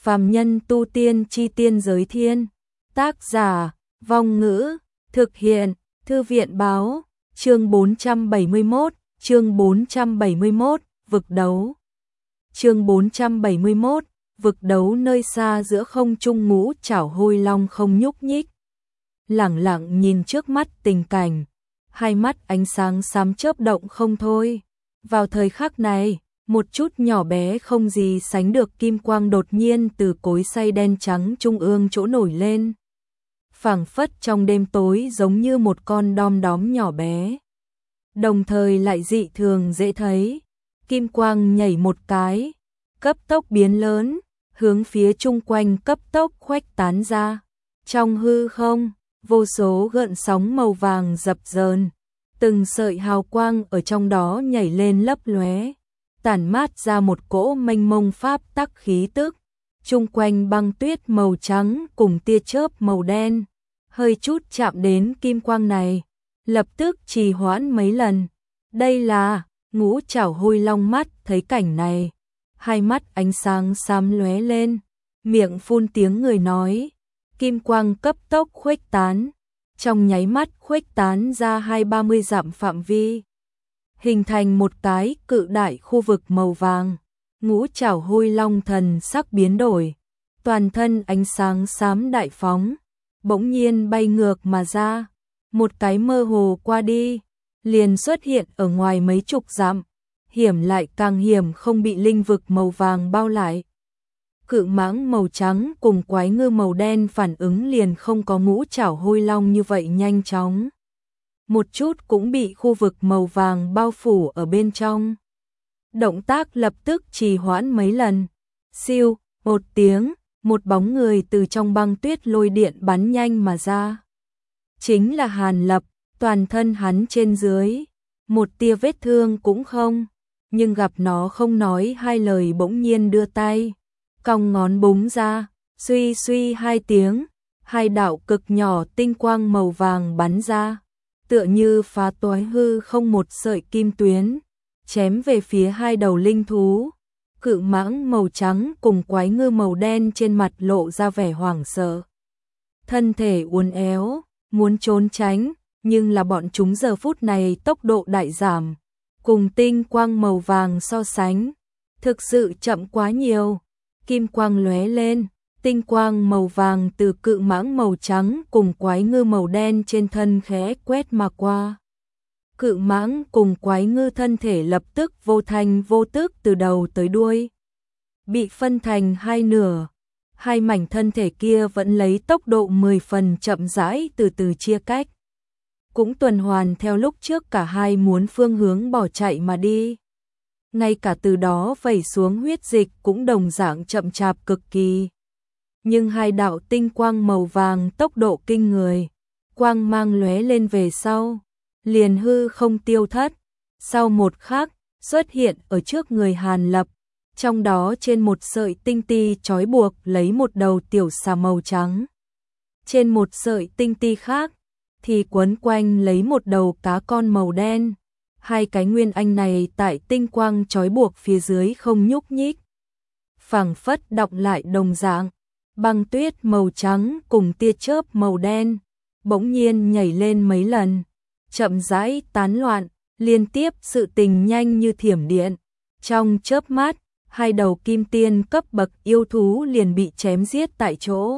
Phàm nhân tu tiên chi tiên giới thiên. Tác giả, Vong Ngữ, thực hiện, Thư viện báo, chương 471, vực đấu. Chương 471, vực đấu. Nơi xa giữa không trung Ngũ Trảo Hôi Long không nhúc nhích, lẳng lặng nhìn trước mắt tình cảnh, hai mắt ánh sáng xám chớp động không thôi. Vào thời khắc này, một chút nhỏ bé không gì sánh được kim quang đột nhiên từ cối xay đen trắng trung ương chỗ nổi lên, phảng phất trong đêm tối giống như một con đom đóm nhỏ bé, đồng thời lại dị thường dễ thấy. Kim quang nhảy một cái, cấp tốc biến lớn, hướng phía chung quanh cấp tốc khuếch tán ra. Trong hư không, vô số gợn sóng màu vàng dập dờn, từng sợi hào quang ở trong đó nhảy lên lấp lóe, tản mát ra một cỗ mênh mông pháp tắc khí tức. Chung quanh băng tuyết màu trắng cùng tia chớp màu đen, hơi chút chạm đến kim quang này, lập tức trì hoãn mấy lần. Đây là Ngũ Trảo Hôi Long mắt thấy cảnh này, hai mắt ánh sáng xám lóe lên, miệng phun tiếng người nói, kim quang cấp tốc khuếch tán, trong nháy mắt khuếch tán ra 20-30 dặm phạm vi, hình thành một cái cự đại khu vực màu vàng. Ngũ Trảo Hôi Long thần sắc biến đổi, toàn thân ánh sáng xám đại phóng, bỗng nhiên bay ngược mà ra, một cái mơ hồ qua đi, liền xuất hiện ở ngoài mấy chục dặm, hiểm lại càng hiểm không bị linh vực màu vàng bao lại. Cự mãng màu trắng cùng quái ngư màu đen phản ứng liền không có Ngũ Trảo Hôi Long như vậy nhanh chóng, một chút cũng bị khu vực màu vàng bao phủ ở bên trong. Động tác lập tức trì hoãn mấy lần. Siêu, một tiếng, một bóng người từ trong băng tuyết lôi điện bắn nhanh mà ra. Chính là Hàn Lập, toàn thân hắn trên dưới, một tia vết thương cũng không, nhưng gặp nó không nói hai lời bỗng nhiên đưa tay, cong ngón búng ra, suy suy hai tiếng, hai đạo cực nhỏ tinh quang màu vàng bắn ra, tựa như phá toái hư không một sợi kim tuyến, chém về phía hai đầu linh thú. Cự mãng màu trắng cùng quái ngư màu đen trên mặt lộ ra vẻ hoảng sợ, thân thể uốn éo, muốn trốn tránh, nhưng là bọn chúng giờ phút này tốc độ đại giảm, cùng tinh quang màu vàng so sánh, thực sự chậm quá nhiều. Kim quang lóe lên, tinh quang màu vàng từ cự mãng màu trắng cùng quái ngư màu đen trên thân khẽ quét mà qua. Cự mãng cùng quái ngư thân thể lập tức vô thanh vô tức từ đầu tới đuôi bị phân thành hai nửa, hai mảnh thân thể kia vẫn lấy tốc độ 10 phần chậm rãi từ từ chia cách, cũng tuần hoàn theo lúc trước cả hai muốn phương hướng bỏ chạy mà đi. Ngay cả từ đó vẩy xuống huyết dịch cũng đồng dạng chậm chạp cực kỳ. Nhưng hai đạo tinh quang màu vàng tốc độ kinh người, quang mang lóe lên về sau, liền hư không tiêu thất, sau một khắc xuất hiện ở trước người Hàn Lập, trong đó trên một sợi tinh ti trói buộc lấy một đầu tiểu xà màu trắng. Trên một sợi tinh ti khác thì quấn quanh lấy một đầu cá con màu đen. Hai cái nguyên anh này tại tinh quang trói buộc phía dưới không nhúc nhích, phảng phất đọng lại đồng dạng. Băng tuyết màu trắng cùng tia chớp màu đen bỗng nhiên nhảy lên mấy lần, chậm rãi tán loạn, liên tiếp sự tình nhanh như thiểm điện. Trong chớp mắt, hai đầu kim tiên cấp bậc yêu thú liền bị chém giết tại chỗ.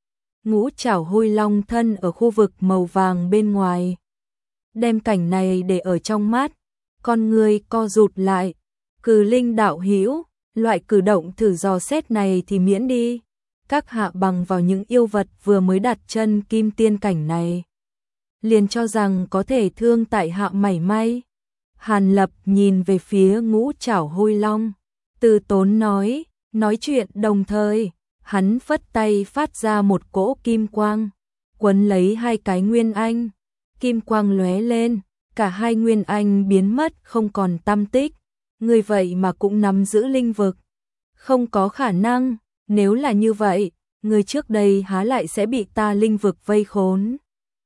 Ngũ Trảo Hôi Long thân ở khu vực màu vàng bên ngoài, đem cảnh này để ở trong mắt, con người co rụt lại. Cừ Linh đạo hữu, loại cử động thử dò xét này thì miễn đi, các hạ bằng vào những yêu vật vừa mới đặt chân kim tiên cảnh này, liền cho rằng có thể thương tại hạ mảy may. Hàn Lập nhìn về phía Ngũ Trảo Hôi Long, từ tốn nói chuyện đồng thời, hắn phất tay phát ra một cỗ kim quang, quấn lấy hai cái nguyên anh, kim quang lóe lên, cả hai nguyên anh biến mất không còn tăm tích. Người vậy mà cũng nắm giữ linh vực, không có khả năng, nếu là như vậy, người trước đây há lại sẽ bị ta linh vực vây khốn.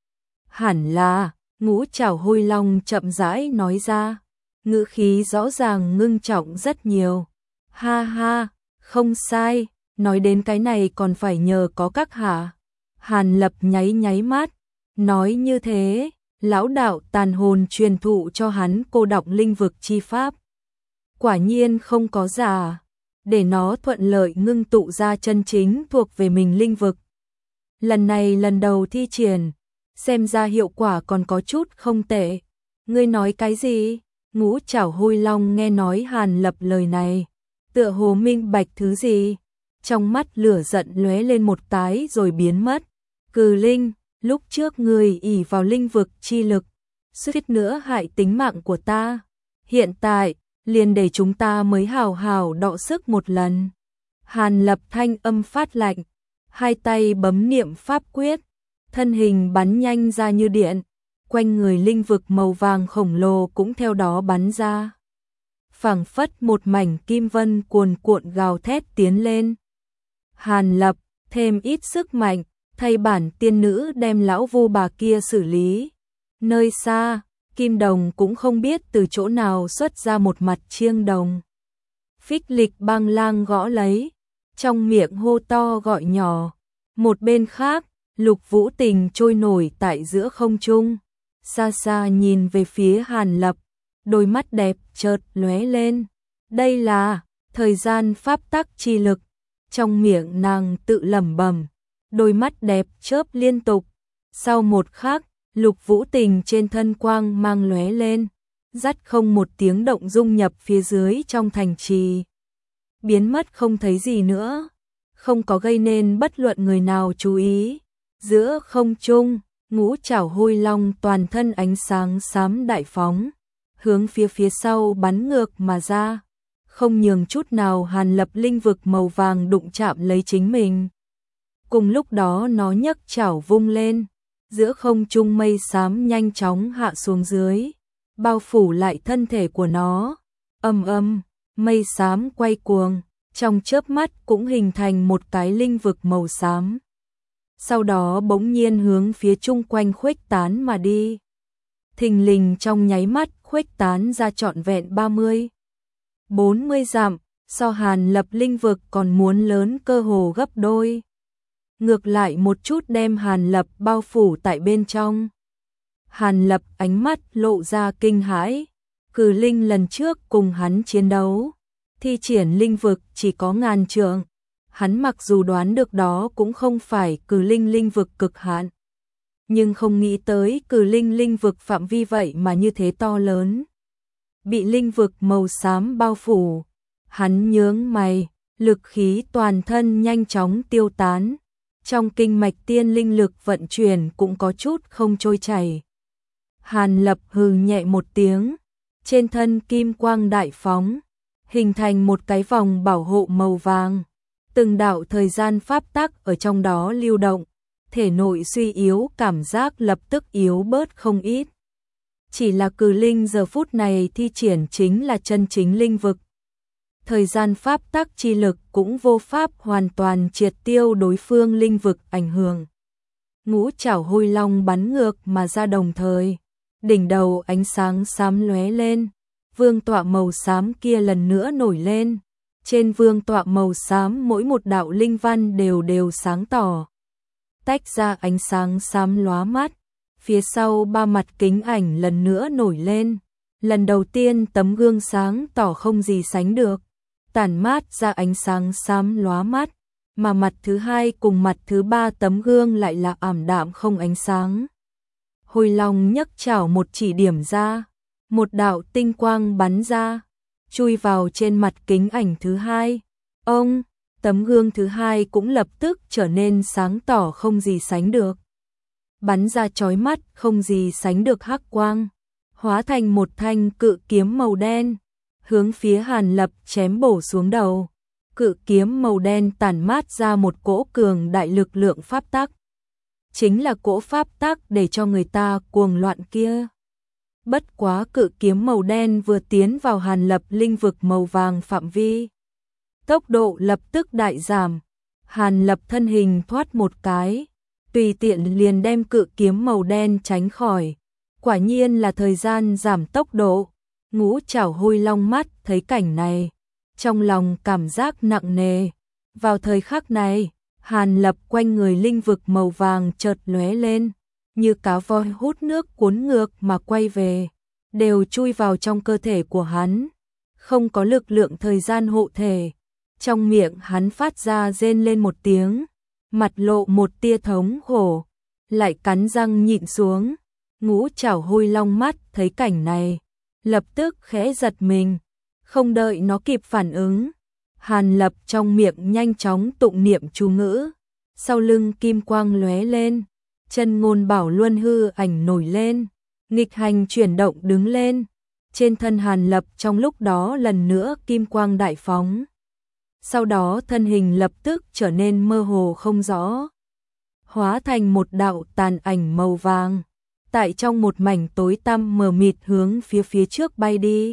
Hẳn là, Ngũ Trảo Hôi Long chậm rãi nói ra, ngữ khí rõ ràng ngưng trọng rất nhiều. Ha ha, không sai, nói đến cái này còn phải nhờ có các hạ. Hàn Lập nháy nháy mắt, nói như thế, lão đạo tàn hồn truyền thụ cho hắn cô đọng linh vực chi pháp. Quả nhiên không có giả, để nó thuận lợi ngưng tụ ra chân chính thuộc về mình linh vực. Lần này lần đầu thi triển, xem ra hiệu quả còn có chút không tệ. Ngươi nói cái gì? Ngũ Trảo Hôi Long nghe nói Hàn Lập lời này, tựa hồ minh bạch thứ gì, trong mắt lửa giận lóe lên một cái rồi biến mất. Cừ Linh, lúc trước người ỷ vào linh vực chi lực, suýt nữa hại tính mạng của ta. Hiện tại, liền để chúng ta mới hào hào đọ sức một lần. Hàn Lập thanh âm phát lạnh, hai tay bấm niệm pháp quyết, thân hình bắn nhanh ra như điện, quanh người linh vực màu vàng khổng lồ cũng theo đó bắn ra. Phảng phất một mảnh kim vân cuồn cuộn gào thét tiến lên. Hàn Lập thêm ít sức mạnh, thay bản tiên nữ đem lão vu bà kia xử lý. Nơi xa, Kim Đồng cũng không biết từ chỗ nào xuất ra một mặt chiêng đồng. Phích Lịch Bang Lang gõ lấy, trong miệng hô to gọi nhỏ. Một bên khác, Lục Vũ Tình trôi nổi tại giữa không trung, xa xa nhìn về phía Hàn Lập, đôi mắt đẹp chợt lóe lên. Đây là thời gian pháp tắc chi lực. Trong miệng nàng tự lẩm bẩm, đôi mắt đẹp chớp liên tục. Sau một khắc, Lục Vũ Tình trên thân quang mang lóe lên, dắt không một tiếng động dung nhập phía dưới trong thành trì. Biến mất không thấy gì nữa, không có gây nên bất luận người nào chú ý. Giữa không trung, Ngũ Trảo Hôi Long toàn thân ánh sáng xám đại phóng, hướng phía sau bắn ngược mà ra, không nhường chút nào Hàn Lập linh vực màu vàng đụng chạm lấy chính mình. Cùng lúc đó nó nhấc chảo vung lên, giữa không trung mây xám nhanh chóng hạ xuống dưới, bao phủ lại thân thể của nó. Ầm ầm, mây xám quay cuồng, trong chớp mắt cũng hình thành một cái linh vực màu xám. Sau đó bỗng nhiên hướng phía chung quanh khuếch tán mà đi. Thình lình trong nháy mắt khuếch tán ra trọn vẹn 30-40 dặm, so Hàn Lập linh vực còn muốn lớn cơ hồ gấp đôi. Ngược lại một chút đem Hàn Lập bao phủ tại bên trong. Hàn Lập ánh mắt lộ ra kinh hãi, Cừ Linh lần trước cùng hắn chiến đấu, thi triển linh vực chỉ có 1000 trượng. Hắn mặc dù đoán được đó cũng không phải Cừ Linh linh vực cực hạn, nhưng không nghĩ tới Cừ Linh linh vực phạm vi vậy mà như thế to lớn. Bị linh vực màu xám bao phủ, hắn nhướng mày, lực khí toàn thân nhanh chóng tiêu tán. Trong kinh mạch tiên linh lực vận chuyển cũng có chút không trôi chảy. Hàn Lập hừ nhẹ một tiếng, trên thân kim quang đại phóng, hình thành một cái vòng bảo hộ màu vàng. Từng đạo thời gian pháp tắc ở trong đó lưu động, thể nội suy yếu cảm giác lập tức yếu bớt không ít. Chỉ là Cừ Linh giờ phút này thi triển chính là chân chính linh vực. Thời gian pháp tắc chi lực cũng vô pháp hoàn toàn triệt tiêu đối phương linh vực ảnh hưởng. Ngũ Trảo Hôi Long bắn ngược mà ra đồng thời, đỉnh đầu ánh sáng xám lóe lên, vương tọa màu xám kia lần nữa nổi lên. Trên vương tọa màu xám mỗi một đạo linh văn đều sáng tỏ, tách ra ánh sáng xám lóa mắt. Phía sau ba mặt kính ảnh lần nữa nổi lên, lần đầu tiên tấm gương sáng tỏ không gì sánh được, tản mát ra ánh sáng xám lóa mắt, mà mặt thứ hai cùng mặt thứ ba tấm gương lại là ảm đạm không ánh sáng. Hôi Long nhấc chảo một chỉ điểm ra, một đạo tinh quang bắn ra, chui vào trên mặt kính ảnh thứ hai. Ông, tấm gương thứ hai cũng lập tức trở nên sáng tỏ không gì sánh được, bắn ra chói mắt không gì sánh được hắc quang, hóa thành một thanh cự kiếm màu đen, hướng phía Hàn Lập chém bổ xuống đầu. Cự kiếm màu đen tản mát ra một cỗ cường đại lực lượng pháp tắc, chính là cỗ pháp tắc để cho người ta cuồng loạn kia. Bất quá cự kiếm màu đen vừa tiến vào Hàn Lập linh vực màu vàng phạm vi, tốc độ lập tức đại giảm. Hàn Lập thân hình thoát một cái, tùy tiện liền đem cự kiếm màu đen tránh khỏi. Quả nhiên là thời gian giảm tốc độ. Ngũ Trảo Hôi Long mắt thấy cảnh này, trong lòng cảm giác nặng nề, Vào thời khắc này, Hàn Lập quanh người linh vực màu vàng chợt lóe lên, như cá voi hút nước cuốn ngược mà quay về, đều chui vào trong cơ thể của hắn, không có lực lượng thời gian hộ thể. Trong miệng hắn phát ra rên lên một tiếng, mặt lộ một tia thống khổ, lại cắn răng nhịn xuống. Ngũ Trảo Hôi Long mắt thấy cảnh này, lập tức khẽ giật mình, không đợi nó kịp phản ứng, Hàn Lập trong miệng nhanh chóng tụng niệm chú ngữ, sau lưng kim quang lóe lên, chân ngôn bảo luân hư ảnh nổi lên, nghịch hành chuyển động đứng lên, trên thân Hàn Lập trong lúc đó lần nữa kim quang đại phóng. Sau đó thân hình lập tức trở nên mơ hồ không rõ, hóa thành một đạo tàn ảnh màu vàng, tại trong một mảnh tối tăm mờ mịt hướng phía trước bay đi.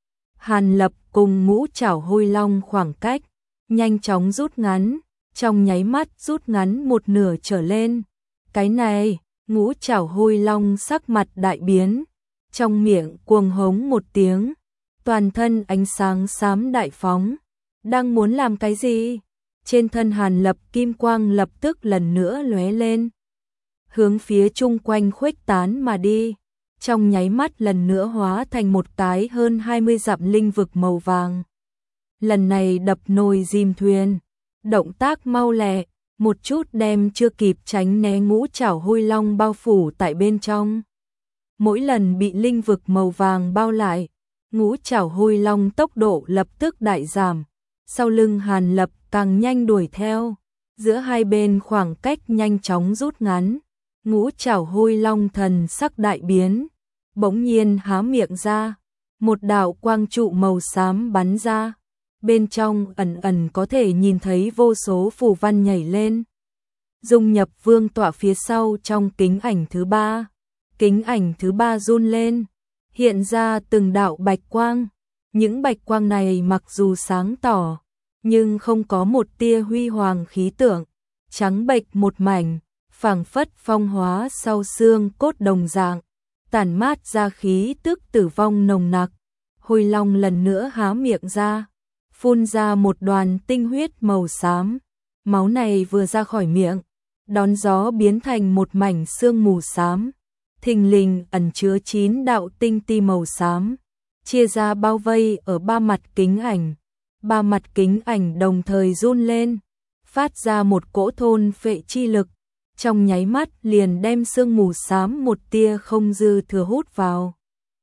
Hàn Lập cùng Ngũ Trảo Hôi Long khoảng cách nhanh chóng rút ngắn, trong nháy mắt rút ngắn một nửa trở lên. Cái này, Ngũ Trảo Hôi Long sắc mặt đại biến, trong miệng cuồng hống một tiếng, toàn thân ánh sáng xám đại phóng, đang muốn làm cái gì? Trên thân Hàn Lập kim quang lập tức lần nữa lóe lên, hướng phía chung quanh khuếch tán mà đi, trong nháy mắt lần nữa hóa thành một cái hơn 20 dặm linh vực màu vàng. Lần này đập nồi dìm thuyền, động tác mau lẹ, một chút đem chưa kịp tránh né Ngũ Trảo Hôi Long bao phủ tại bên trong. Mỗi lần bị linh vực màu vàng bao lại, Ngũ Trảo Hôi Long tốc độ lập tức đại giảm, sau lưng Hàn Lập càng nhanh đuổi theo, giữa hai bên khoảng cách nhanh chóng rút ngắn. Ngũ Trảo Hôi Long thần sắc đại biến, bỗng nhiên há miệng ra, một đạo quang trụ màu xám bắn ra, bên trong ẩn ẩn có thể nhìn thấy vô số phù văn nhảy lên, dung nhập vương tọa phía sau trong kính ảnh thứ ba. Kính ảnh thứ ba run lên, hiện ra từng đạo bạch quang, những bạch quang này mặc dù sáng tỏ, nhưng không có một tia huy hoàng khí tượng, trắng bệch một mảnh, phảng phất phong hóa sau xương cốt đồng dạng, tản mát ra khí tức tử vong nồng nặc. Hôi Long lần nữa há miệng ra, phun ra một đoàn tinh huyết màu xám, máu này vừa ra khỏi miệng, đón gió biến thành một mảnh sương mù xám, thình lình ẩn chứa 9 đạo tinh ti màu xám, chia ra bao vây ở ba mặt kính ảnh. Ba mặt kính ảnh đồng thời run lên, phát ra một cỗ thôn phệ chi lực, trong nháy mắt liền đem sương mù xám một tia không dư thừa hút vào.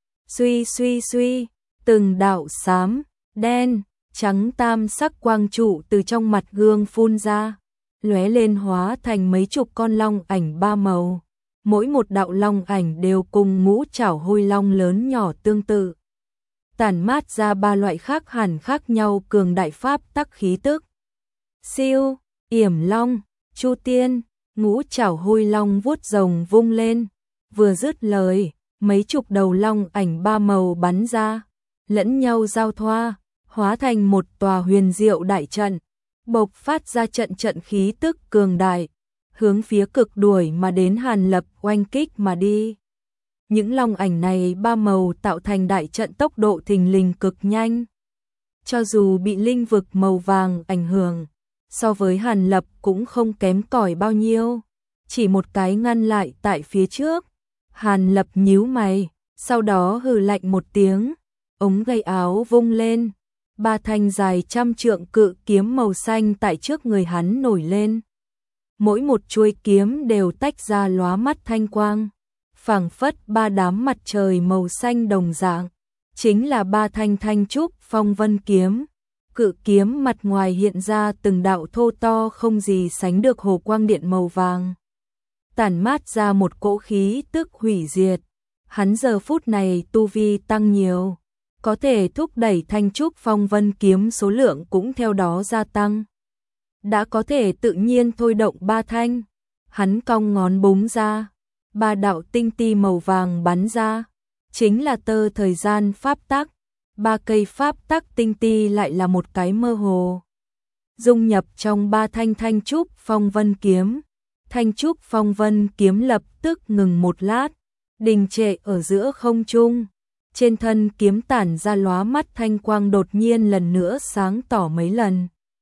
Suy suy suy, từng đạo xám, đen, trắng tam sắc quang trụ từ trong mặt gương phun ra, lóe lên hóa thành mấy chục con long ảnh ba màu. Mỗi một đạo long ảnh đều cùng Ngũ Trảo Hôi Long lớn nhỏ tương tự, tản mát ra ba loại khác hẳn khác nhau cường đại pháp tắc khí tức. Siêu, Yểm Long, Chu Tiên, Ngũ Trảo Hôi Long vuốt rồng vung lên, vừa dứt lời, mấy chục đầu long ảnh ba màu bắn ra, lẫn nhau giao thoa, hóa thành một tòa huyền diệu đại trận, bộc phát ra trận trận khí tức cường đại, hướng phía cực đuổi mà đến Hàn Lập oanh kích mà đi. Những long ảnh này ba màu tạo thành đại trận tốc độ thình lình cực nhanh. Cho dù bị linh vực màu vàng ảnh hưởng, so với Hàn Lập cũng không kém cỏi bao nhiêu, chỉ một cái ngăn lại tại phía trước. Hàn Lập nhíu mày, sau đó hừ lạnh một tiếng, ống tay áo vung lên, ba thanh dài trăm trượng cự kiếm màu xanh tại trước người hắn nổi lên. Mỗi một chuôi kiếm đều tách ra lóa mắt thanh quang, phảng phất ba đám mặt trời màu xanh đồng dạng, chính là ba thanh thanh trúc phong vân kiếm. Cự kiếm mặt ngoài hiện ra từng đạo thô to không gì sánh được hồ quang điện màu vàng, tản mát ra một cỗ khí tức hủy diệt. Hắn giờ phút này tu vi tăng nhiều, có thể thúc đẩy thanh trúc phong vân kiếm số lượng cũng theo đó gia tăng. Đã có thể tự nhiên thôi động ba thanh, hắn cong ngón búng ra, ba đạo tinh ti màu vàng bắn ra, chính là tơ thời gian pháp tắc. Ba cây pháp tắc tinh ti lại là một cái mơ hồ, dung nhập trong ba thanh thanh trúc phong vân kiếm. Thanh trúc phong vân kiếm lập tức ngừng một lát, đình trệ ở giữa không trung. Trên thân kiếm tản ra lóa mắt thanh quang đột nhiên lần nữa sáng tỏ mấy lần.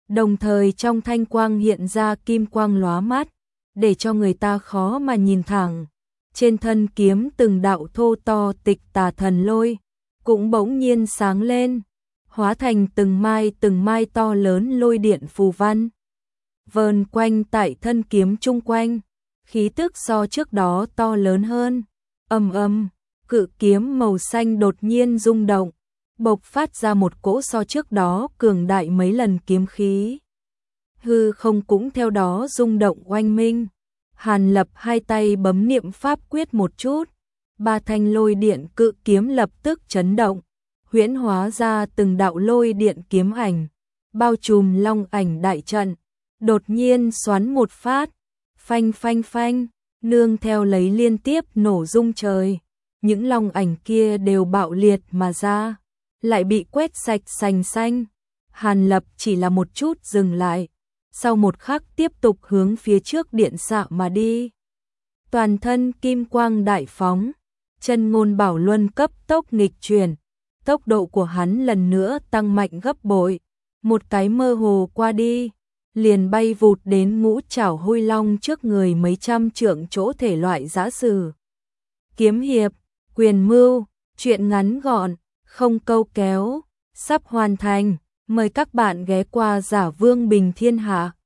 Đồng thời trong thanh quang hiện ra kim quang lóa mắt, để cho người ta khó mà nhìn thẳng. Trên thân kiếm từng đạo thô to tịch tà thần lôi, cũng bỗng nhiên sáng lên, hóa thành từng mai to lớn lôi điện phù văn. Vờn quanh tại thân kiếm chung quanh, khí tức so trước đó to lớn hơn. Ầm ầm, cự kiếm màu xanh đột nhiên rung động, bộc phát ra một cỗ so trước đó cường đại mấy lần kiếm khí. Hư không cũng theo đó rung động oanh minh. Hàn Lập hai tay bấm niệm pháp quyết một chút, ba thanh lôi điện cự kiếm lập tức chấn động, huyễn hóa ra từng đạo lôi điện kiếm ảnh, bao trùm long ảnh đại trận. Đột nhiên xoắn một phát, phanh phanh phanh, nương theo lấy liên tiếp nổ rung trời. Những long ảnh kia đều bạo liệt mà ra, lại bị quét sạch sành xanh. Hàn Lập chỉ là một chút dừng lại, sau một khắc tiếp tục hướng phía trước điện xạ mà đi. Toàn thân kim quang đại phóng, chân ngôn bảo luân cấp tốc nghịch chuyển, tốc độ của hắn lần nữa tăng mạnh gấp bội, một cái mơ hồ qua đi, liền bay vụt đến ngũ trảo hôi long trước người mấy trăm trượng chỗ thể loại giã sử. Kiếm hiệp, quyền mưu, chuyện ngắn gọn, không câu kéo, sắp hoàn thành, mời các bạn ghé qua Giả Vương Bình Thiên Hạ.